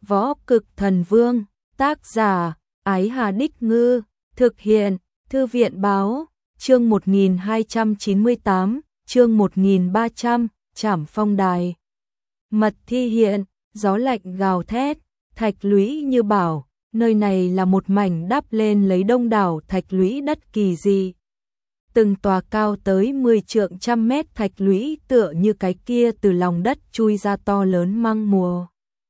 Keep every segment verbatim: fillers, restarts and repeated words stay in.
Võ Cực Thần Vương, tác giả, Ái Hà Đích Ngư, thực hiện, Thư viện Báo, chương một nghìn hai trăm chín mươi tám, chương một nghìn ba trăm, Trảm Phong Đài. Mật thi hiện, gió lạnh gào thét, thạch lũy như bảo, nơi này là một mảnh đắp lên lấy đông đảo thạch lũy đất kỳ dị. Từng tòa cao tới mười trượng trăm mét thạch lũy tựa như cái kia từ lòng đất chui ra to lớn mang mùa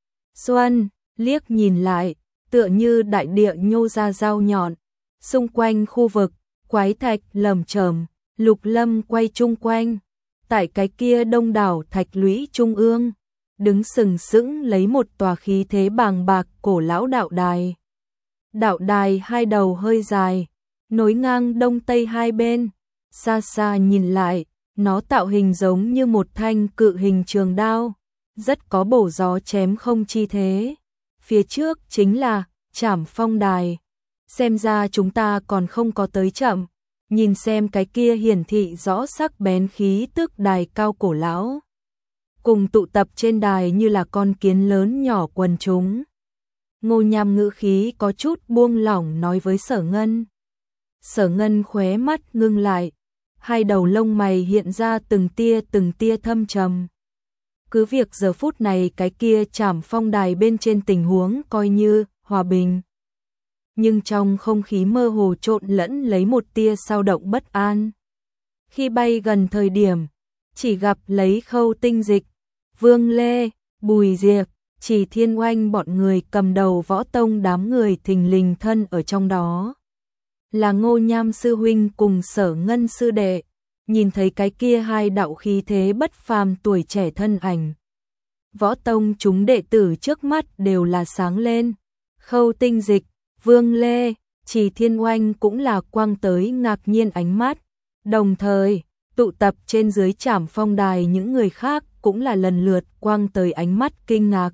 xuân, liếc nhìn lại, tựa như đại địa nhô ra dao nhọn. Xung quanh khu vực, quái thạch lởm chởm, lục lâm quay chung quanh. Tại cái kia đông đảo thạch lũy trung ương, đứng sừng sững lấy một tòa khí thế bàng bạc cổ lão đạo đài. Đạo đài hai đầu hơi dài, nối ngang đông tây hai bên, xa xa nhìn lại, nó tạo hình giống như một thanh cự hình trường đao, rất có bổ gió chém không chi thế. Phía trước chính là Trảm Phong Đài. Xem ra chúng ta còn không có tới chậm, nhìn xem cái kia hiển thị rõ sắc bén khí tức đài cao cổ lão. Cùng tụ tập trên đài như là con kiến lớn nhỏ quần chúng. Ngô Nham ngữ khí có chút buông lỏng nói với Sở Ngân. Sở Ngân khóe mắt ngưng lại, hai đầu lông mày hiện ra từng tia từng tia thâm trầm. Cứ việc giờ phút này cái kia Trảm Phong Đài bên trên tình huống coi như hòa bình, nhưng trong không khí mơ hồ trộn lẫn lấy một tia sao động bất an. Khi bay gần thời điểm, chỉ gặp lấy Khâu Tinh Dịch, Vương Lê, Bùi Diệp, Chỉ Thiên Oanh bọn người cầm đầu võ tông đám người thình lình thân ở trong đó. Là Ngô Nham sư huynh cùng Sở Ngân sư đệ, nhìn thấy cái kia hai đạo khí thế bất phàm tuổi trẻ thân ảnh. Võ tông chúng đệ tử trước mắt đều là sáng lên. Khâu Tinh Dịch, Vương Lê, Chỉ Thiên Oanh cũng là quang tới ngạc nhiên ánh mắt. Đồng thời, tụ tập trên dưới Trảm Phong Đài những người khác cũng là lần lượt quang tới ánh mắt kinh ngạc.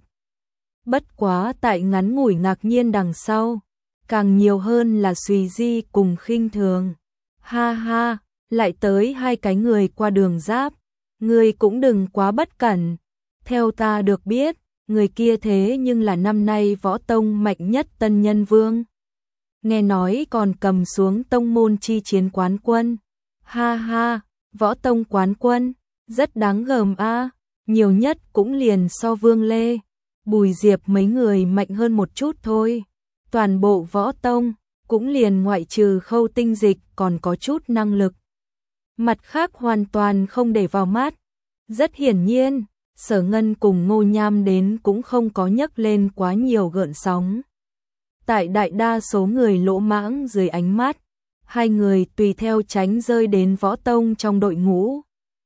Bất quá tại ngắn ngủi ngạc nhiên đằng sau, càng nhiều hơn là suy di cùng khinh thường. Ha ha, lại tới hai cái người qua đường giáp, người cũng đừng quá bất cẩn. Theo ta được biết, người kia thế nhưng là năm nay võ tông mạnh nhất tân nhân vương. Nghe nói còn cầm xuống tông môn chi chiến quán quân. Ha ha, võ tông quán quân, rất đáng gờm a, nhiều nhất cũng liền so Vương Lê, Bùi Diệp mấy người mạnh hơn một chút thôi. Toàn bộ võ tông, cũng liền ngoại trừ Khâu Tinh Dịch còn có chút năng lực. Mặt khác hoàn toàn không để vào mắt. Rất hiển nhiên, Sở Ngân cùng Ngô Nham đến cũng không có nhấc lên quá nhiều gợn sóng. Tại đại đa số người lỗ mãng dưới ánh mắt, hai người tùy theo tránh rơi đến võ tông trong đội ngũ.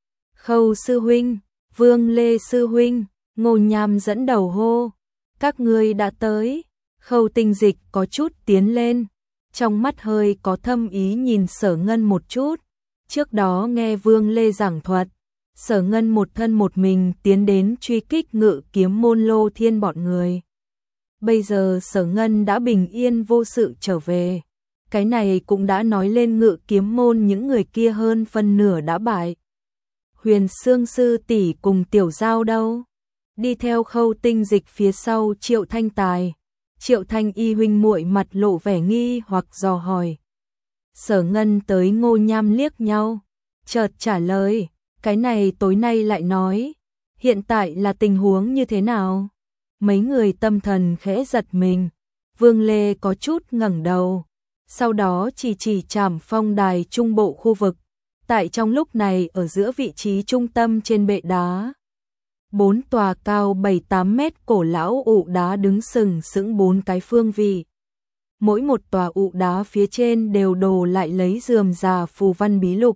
Khâu sư huynh, Vương Lê sư huynh, Ngô Nham dẫn đầu hô. Các ngươi đã tới. Khâu Tinh Dịch có chút tiến lên, trong mắt hơi có thâm ý nhìn Sở Ngân một chút. Trước đó nghe Vương Lê giảng thuật, Sở Ngân một thân một mình tiến đến truy kích Ngự Kiếm môn Lô Thiên bọn người. Bây giờ Sở Ngân đã bình yên vô sự trở về. Cái này cũng đã nói lên Ngự Kiếm môn những người kia hơn phân nửa đã bại. Huyền Xương sư tỷ cùng Tiểu Giao đâu? Đi theo Khâu Tinh Dịch phía sau Triệu Thanh Tài. Triệu Thanh y huynh muội mặt lộ vẻ nghi hoặc dò hỏi. Sở Ngân tới Ngô Nham liếc nhau, chợt trả lời, cái này tối nay lại nói, hiện tại là tình huống như thế nào? Mấy người tâm thần khẽ giật mình, Vương Lê có chút ngẩng đầu, sau đó chỉ chỉ Trảm Phong Đài trung bộ khu vực, tại trong lúc này ở giữa vị trí trung tâm trên bệ đá. Bốn tòa cao bảy tám mét cổ lão ụ đá đứng sừng sững bốn cái phương vị. Mỗi một tòa ụ đá phía trên đều đồ lại lấy rườm rà phù văn bí lục.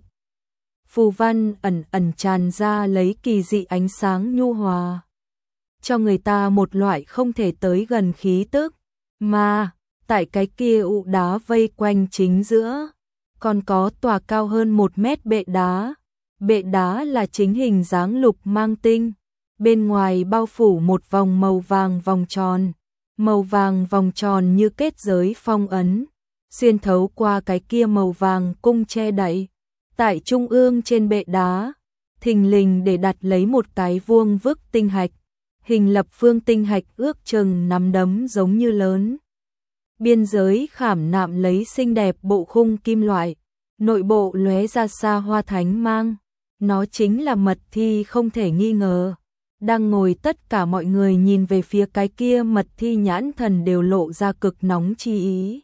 Phù văn ẩn ẩn tràn ra lấy kỳ dị ánh sáng nhu hòa, cho người ta một loại không thể tới gần khí tức. Mà, tại cái kia ụ đá vây quanh chính giữa, còn có tòa cao hơn một mét bệ đá. Bệ đá là chính hình dáng lục mang tinh. Bên ngoài bao phủ một vòng màu vàng vòng tròn, màu vàng vòng tròn như kết giới phong ấn, xuyên thấu qua cái kia màu vàng cung che đậy. Tại trung ương trên bệ đá, thình lình để đặt lấy một cái vuông vức tinh hạch, hình lập phương tinh hạch ước chừng nắm đấm giống như lớn. Biên giới khảm nạm lấy xinh đẹp bộ khung kim loại, nội bộ lóe ra xa hoa thánh mang. Nó chính là mật thi không thể nghi ngờ. Đang ngồi tất cả mọi người nhìn về phía cái kia mật thi, nhãn thần đều lộ ra cực nóng chi ý.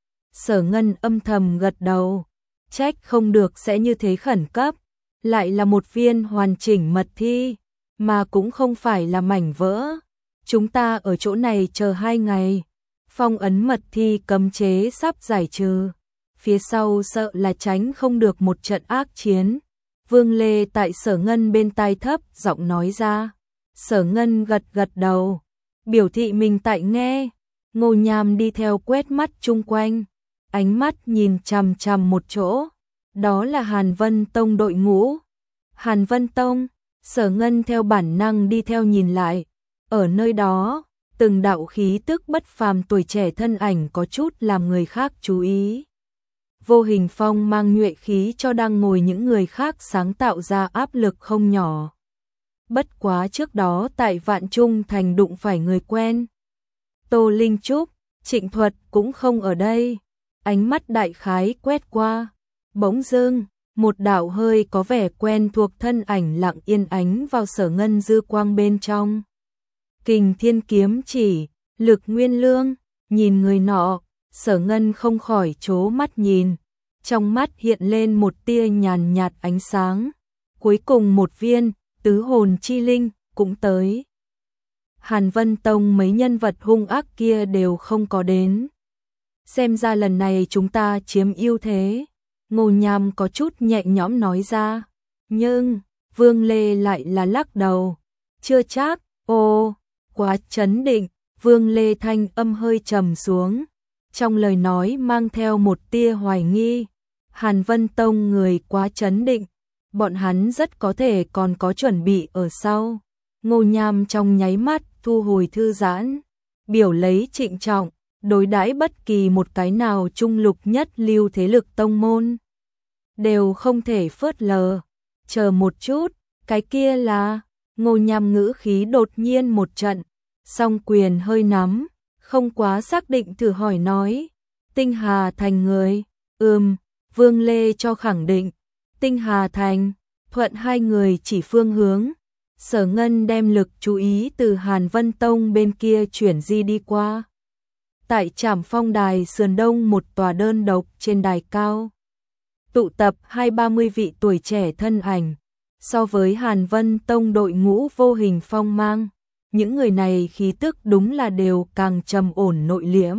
Sở Ngân âm thầm gật đầu, trách không được sẽ như thế khẩn cấp, lại là một viên hoàn chỉnh mật thi, mà cũng không phải là mảnh vỡ. Chúng ta ở chỗ này chờ hai ngày, phong ấn mật thi cấm chế sắp giải trừ, phía sau sợ là tránh không được một trận ác chiến. Vương Lê tại Sở Ngân bên tai thấp giọng nói ra. Sở Ngân gật gật đầu, biểu thị mình tại nghe. Ngô Nham đi theo quét mắt chung quanh, ánh mắt nhìn chằm chằm một chỗ, đó là Hàn Vân Tông đội ngũ. Hàn Vân Tông, Sở Ngân theo bản năng đi theo nhìn lại, ở nơi đó, từng đạo khí tức bất phàm tuổi trẻ thân ảnh có chút làm người khác chú ý. Vô hình phong mang nhuệ khí cho đang ngồi những người khác sáng tạo ra áp lực không nhỏ. Bất quá trước đó tại Vạn Trung Thành đụng phải người quen. Tô Linh Trúc, Trịnh Thuật cũng không ở đây. Ánh mắt đại khái quét qua. Bỗng dưng, một đạo hơi có vẻ quen thuộc thân ảnh lặng yên ánh vào Sở Ngân dư quang bên trong. Kình Thiên Kiếm Chỉ, Lực Nguyên Lương, nhìn người nọ, Sở Ngân không khỏi trố mắt nhìn. Trong mắt hiện lên một tia nhàn nhạt ánh sáng. Cuối cùng một viên tứ hồn chi linh cũng tới. Hàn Vân Tông mấy nhân vật hung ác kia đều không có đến. Xem ra lần này chúng ta chiếm ưu thế. Ngô Nham có chút nhẹ nhõm nói ra. Nhưng, Vương Lê lại là lắc đầu. Chưa chắc, ô, quá chấn định. Vương Lê thanh âm hơi trầm xuống. Trong lời nói mang theo một tia hoài nghi. Hàn Vân Tông người quá chấn định. Bọn hắn rất có thể còn có chuẩn bị ở sau. Ngô Nham trong nháy mắt thu hồi thư giãn, biểu lấy trịnh trọng, đối đãi bất kỳ một cái nào trung lục nhất lưu thế lực tông môn. Đều không thể phớt lờ. Chờ một chút, cái kia là... Ngô Nham ngữ khí đột nhiên một trận, song quyền hơi nắm, không quá xác định thử hỏi nói. Tinh Hà Thành người, ừm, Vương Lê cho khẳng định. Tinh Hà Thành, thuận hai người chỉ phương hướng. Sở Ngân đem lực chú ý từ Hàn Vân Tông bên kia chuyển di đi qua. Tại Trảm Phong Đài sườn đông một tòa đơn độc trên đài cao. Tụ tập hai ba mươi vị tuổi trẻ thân ảnh. So với Hàn Vân Tông đội ngũ vô hình phong mang, những người này khí tức đúng là đều càng trầm ổn nội liễm.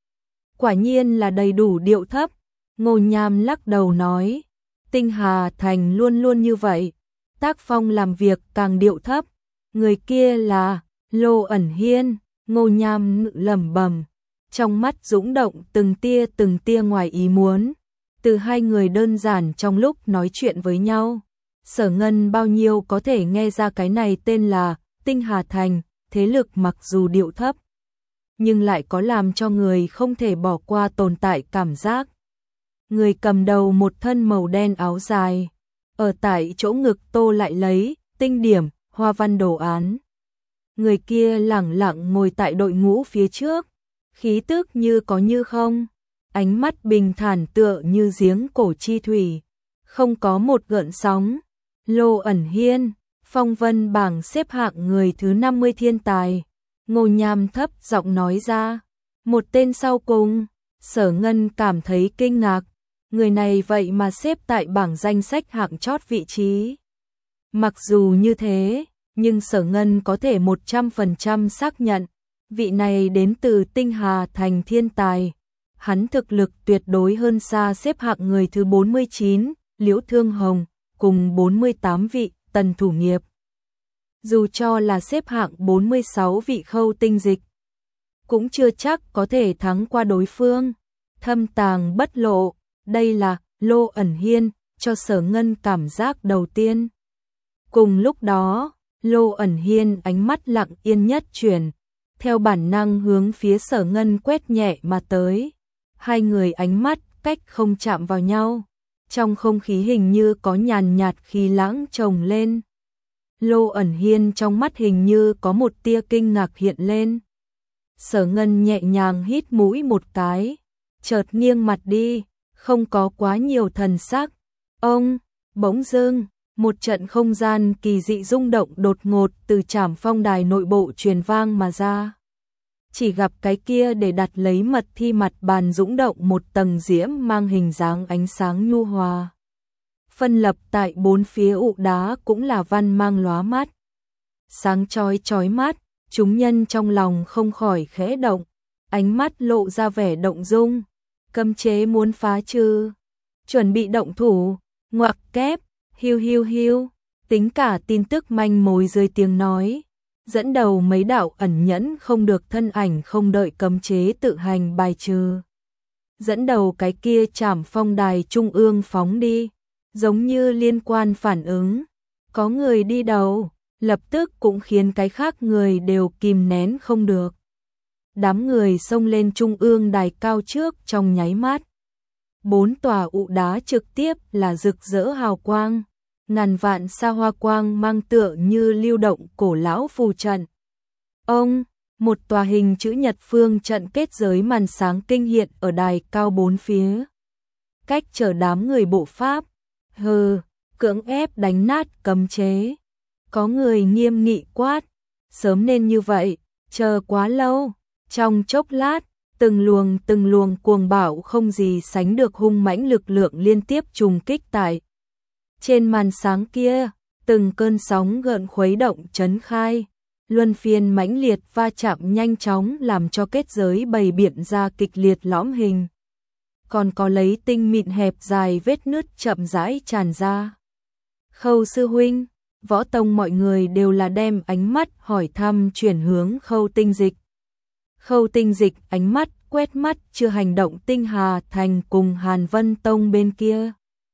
Quả nhiên là đầy đủ điệu thấp. Ngô Nham lắc đầu nói. Tinh Hà Thành luôn luôn như vậy, tác phong làm việc càng điệu thấp. Người kia là Lô Ẩn Hiên. Ngô Nham ngự lẩm bẩm, trong mắt dũng động từng tia từng tia ngoài ý muốn. Từ hai người đơn giản trong lúc nói chuyện với nhau, Sở Ngân bao nhiêu có thể nghe ra cái này tên là Tinh Hà Thành, thế lực mặc dù điệu thấp, nhưng lại có làm cho người không thể bỏ qua tồn tại cảm giác. Người cầm đầu một thân màu đen áo dài, ở tại chỗ ngực tô lại lấy tinh điểm, hoa văn đồ án. Người kia lẳng lặng ngồi tại đội ngũ phía trước, khí tức như có như không, ánh mắt bình thản tựa như giếng cổ chi thủy, không có một gợn sóng. Lô Ẩn Hiên, phong vân bảng xếp hạng người thứ năm mươi thiên tài. Ngô Nham thấp giọng nói ra. Một tên sau cùng, Sở Ngân cảm thấy kinh ngạc. Người này vậy mà xếp tại bảng danh sách hạng chót vị trí. Mặc dù như thế, nhưng Sở Ngân có thể một trăm phần trăm xác nhận, vị này đến từ Tinh Hà Thành thiên tài. Hắn thực lực tuyệt đối hơn xa xếp hạng người thứ bốn mươi chín, Liễu Thương Hồng, cùng bốn mươi tám vị, Tần Thủ Nghiệp. Dù cho là xếp hạng bốn mươi sáu vị Khâu Tinh Dịch, cũng chưa chắc có thể thắng qua đối phương. Thâm tàng bất lộ, đây là Lô Ẩn Hiên, cho Sở Ngân cảm giác đầu tiên. Cùng lúc đó, Lô Ẩn Hiên ánh mắt lặng yên nhất chuyển, theo bản năng hướng phía Sở Ngân quét nhẹ mà tới. Hai người ánh mắt cách không chạm vào nhau, trong không khí hình như có nhàn nhạt khí lãng chồng lên. Lô Ẩn Hiên trong mắt hình như có một tia kinh ngạc hiện lên. Sở Ngân nhẹ nhàng hít mũi một cái, chợt nghiêng mặt đi, không có quá nhiều thần sắc. Ông, bỗng dưng, một trận không gian kỳ dị rung động đột ngột từ Trảm Phong đài nội bộ truyền vang mà ra. Chỉ gặp cái kia để đặt lấy mật thi mặt bàn dũng động một tầng diễm mang hình dáng ánh sáng nhu hòa. Phân lập tại bốn phía ụ đá cũng là văn mang lóa mắt. Sáng chói chói mắt, chúng nhân trong lòng không khỏi khẽ động, ánh mắt lộ ra vẻ động dung. Cấm chế muốn phá trừ, chuẩn bị động thủ, ngoặc kép, hiu hiu hiu, tính cả tin tức manh mối dưới tiếng nói. Dẫn đầu mấy đạo ẩn nhẫn không được thân ảnh không đợi cấm chế tự hành bài trừ. Dẫn đầu cái kia Trảm Phong đài trung ương phóng đi, giống như liên quan phản ứng. Có người đi đầu, lập tức cũng khiến cái khác người đều kìm nén không được. Đám người xông lên trung ương đài cao trước trong nháy mắt. Bốn tòa ụ đá trực tiếp là rực rỡ hào quang. Ngàn vạn sa hoa quang mang tựa như lưu động cổ lão phù trận. Ông, một tòa hình chữ nhật phương trận kết giới màn sáng kinh hiện ở đài cao bốn phía. Cách chờ đám người bộ pháp, hừ, cưỡng ép đánh nát cấm chế. Có người nghiêm nghị quát, sớm nên như vậy, chờ quá lâu. Trong chốc lát, từng luồng từng luồng cuồng bạo không gì sánh được hung mãnh lực lượng liên tiếp trùng kích tại trên màn sáng kia, từng cơn sóng gợn khuấy động chấn khai, luân phiên mãnh liệt va chạm nhanh chóng làm cho kết giới bày biện ra kịch liệt lõm hình. Còn có lấy tinh mịn hẹp dài vết nứt chậm rãi tràn ra. Khâu sư huynh, Võ Tông mọi người đều là đem ánh mắt hỏi thăm chuyển hướng Khâu Tinh Dịch. Khâu Tinh Dịch ánh mắt quét mắt chưa hành động Tinh Hà Thành cùng Hàn Vân Tông bên kia.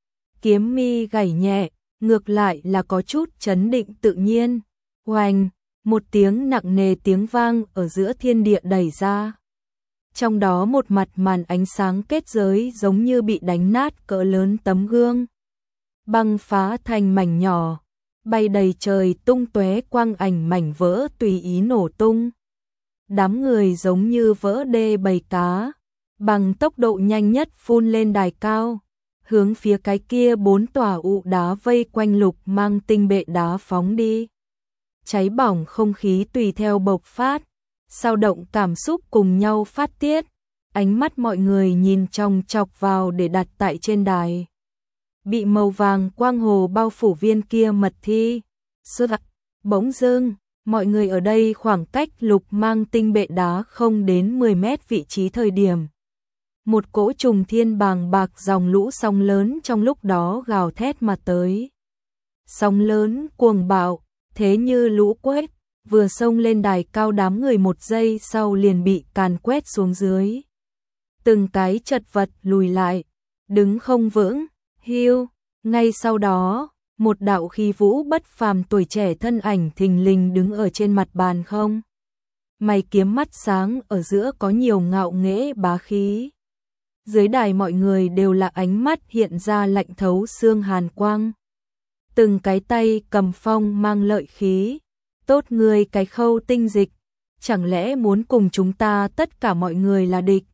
Kiếm mi gảy nhẹ, ngược lại là có chút chấn định tự nhiên. Oanh, một tiếng nặng nề tiếng vang ở giữa thiên địa đẩy ra. Trong đó một mặt màn ánh sáng kết giới giống như bị đánh nát cỡ lớn tấm gương. Băng phá thành mảnh nhỏ, bay đầy trời tung tóe quang ảnh mảnh vỡ tùy ý nổ tung. Đám người giống như vỡ đê bầy cá, bằng tốc độ nhanh nhất phun lên đài cao, hướng phía cái kia bốn tòa ụ đá vây quanh lục mang tinh bệ đá phóng đi. Cháy bỏng không khí tùy theo bộc phát, sao động cảm xúc cùng nhau phát tiết, ánh mắt mọi người nhìn chòng chọc vào để đặt tại trên đài. Bị màu vàng quang hồ bao phủ viên kia mật thi, sơ đặc, bỗng dưng, mọi người ở đây khoảng cách lục mang tinh bệ đá không đến mười mét vị trí thời điểm. Một cỗ trùng thiên bàng bạc dòng lũ sóng lớn trong lúc đó gào thét mà tới. Sóng lớn cuồng bạo, thế như lũ quét, vừa xông lên đài cao đám người một giây sau liền bị càn quét xuống dưới. Từng cái chật vật lùi lại, đứng không vững, hiu, ngay sau đó, một đạo khí vũ bất phàm tuổi trẻ thân ảnh thình lình đứng ở trên mặt bàn không. Mày kiếm mắt sáng ở giữa có nhiều ngạo nghễ bá khí. Dưới đài mọi người đều là ánh mắt hiện ra lạnh thấu xương hàn quang. Từng cái tay cầm phong mang lợi khí. Tốt người cái Khâu Tinh Dịch, chẳng lẽ muốn cùng chúng ta tất cả mọi người là địch?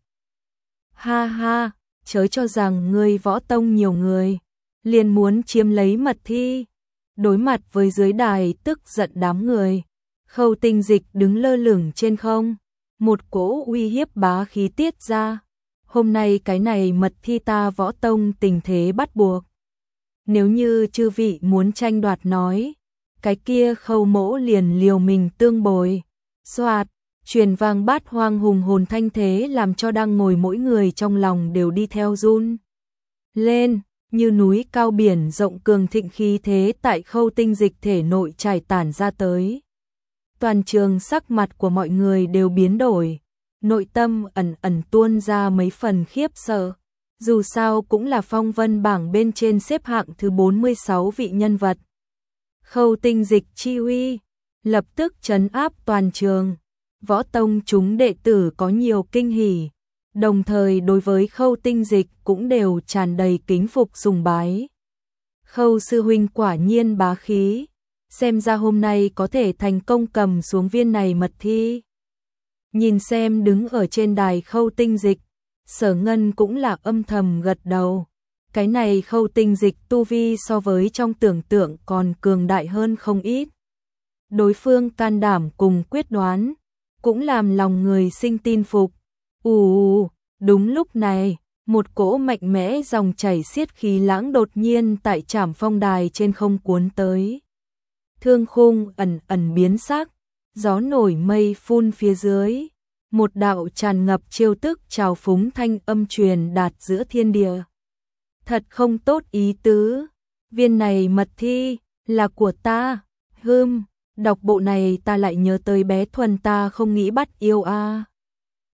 Ha ha, chớ cho rằng ngươi Võ Tông nhiều người, liền muốn chiếm lấy mật thi. Đối mặt với dưới đài tức giận đám người, Khâu Tinh Dịch đứng lơ lửng trên không, một cỗ uy hiếp bá khí tiết ra. Hôm nay cái này mật thi ta Võ Tông tình thế bắt buộc. Nếu như chư vị muốn tranh đoạt nói, cái kia Khâu mỗ liền liều mình tương bồi. Soạt, truyền vang bát hoang hùng hồn thanh thế làm cho đang ngồi mỗi người trong lòng đều đi theo run lên, như núi cao biển rộng cường thịnh khí thế tại Khâu Tinh Dịch thể nội trải tản ra tới. Toàn trường sắc mặt của mọi người đều biến đổi, nội tâm ẩn ẩn tuôn ra mấy phần khiếp sợ. Dù sao cũng là phong vân bảng bên trên xếp hạng thứ bốn mươi sáu vị nhân vật. Khâu Tinh Dịch chi uy, lập tức trấn áp toàn trường. Võ Tông chúng đệ tử có nhiều kinh hỉ, đồng thời đối với Khâu Tinh Dịch cũng đều tràn đầy kính phục sùng bái. Khâu sư huynh quả nhiên bá khí, xem ra hôm nay có thể thành công cầm xuống viên này mật thi. Nhìn xem đứng ở trên đài khâu tinh dịch, Sở Ngân cũng là âm thầm gật đầu. Cái này khâu tinh dịch tu vi so với trong tưởng tượng còn cường đại hơn không ít. Đối phương can đảm cùng quyết đoán, cũng làm lòng người sinh tin phục. Ù, đúng lúc này, một cỗ mạnh mẽ dòng chảy xiết khí lãng đột nhiên tại Trảm Phong đài trên không cuốn tới. Thương khung ẩn ẩn biến sắc, gió nổi mây phun phía dưới, một đạo tràn ngập chiêu tức trào phúng thanh âm truyền đạt giữa thiên địa. Thật không tốt ý tứ, viên này mật thi là của ta. Hừm, đọc bộ này ta lại nhớ tới bé Thuần, ta không nghĩ bắt yêu a.